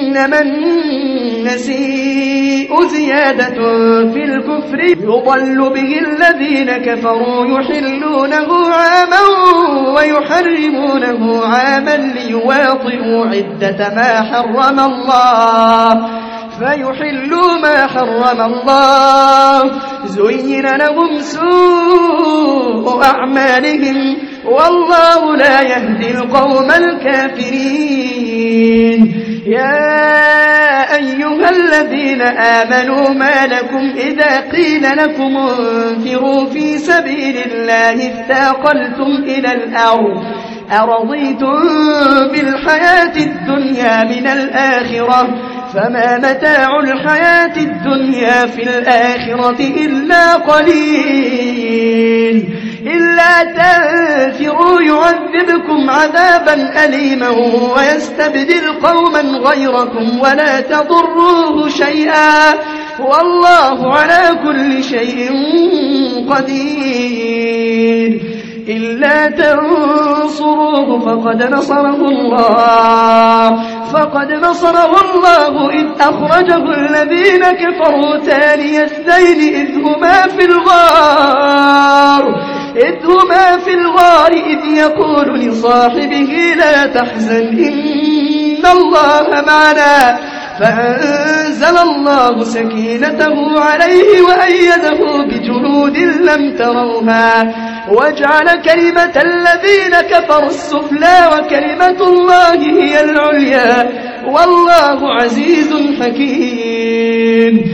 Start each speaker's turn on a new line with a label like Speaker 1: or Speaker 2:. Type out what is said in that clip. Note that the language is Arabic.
Speaker 1: إنما النسيء زيادة في الكفر يضل به الذين كفروا يحلونه عاما ويحرمونه عاما ليواطئوا عدة ما حرم الله فيحلوا ما حرم الله زين لهم سوء أعمالهم والله لا يهدي القوم الكافرين. يا أيها الذين آمنوا ما لكم إذا قيل لكم انفروا في سبيل الله اثاقلتم إلى الأرض أرضيتم بالحياة الدنيا من الآخرة فما متاع الحياة الدنيا في الآخرة إلا قليل. إلا تنفروا يعذبكم عذابا أليما ويستبدل قوما غيركم ولا تضروه شيئا والله على كل شيء قدير. إلا تنصروه فقد نصره الله إذ أخرجه الذين كفروا ثاني اثنين إذ هما في الغار إذ يقول لصاحبه لا تحزن إن الله معنا فأنزل الله سكينته عليه وأيده بجنود لم تروها وجعل كلمة الذين كفروا السفلى وكلمة الله هي العليا والله عزيز حكيم.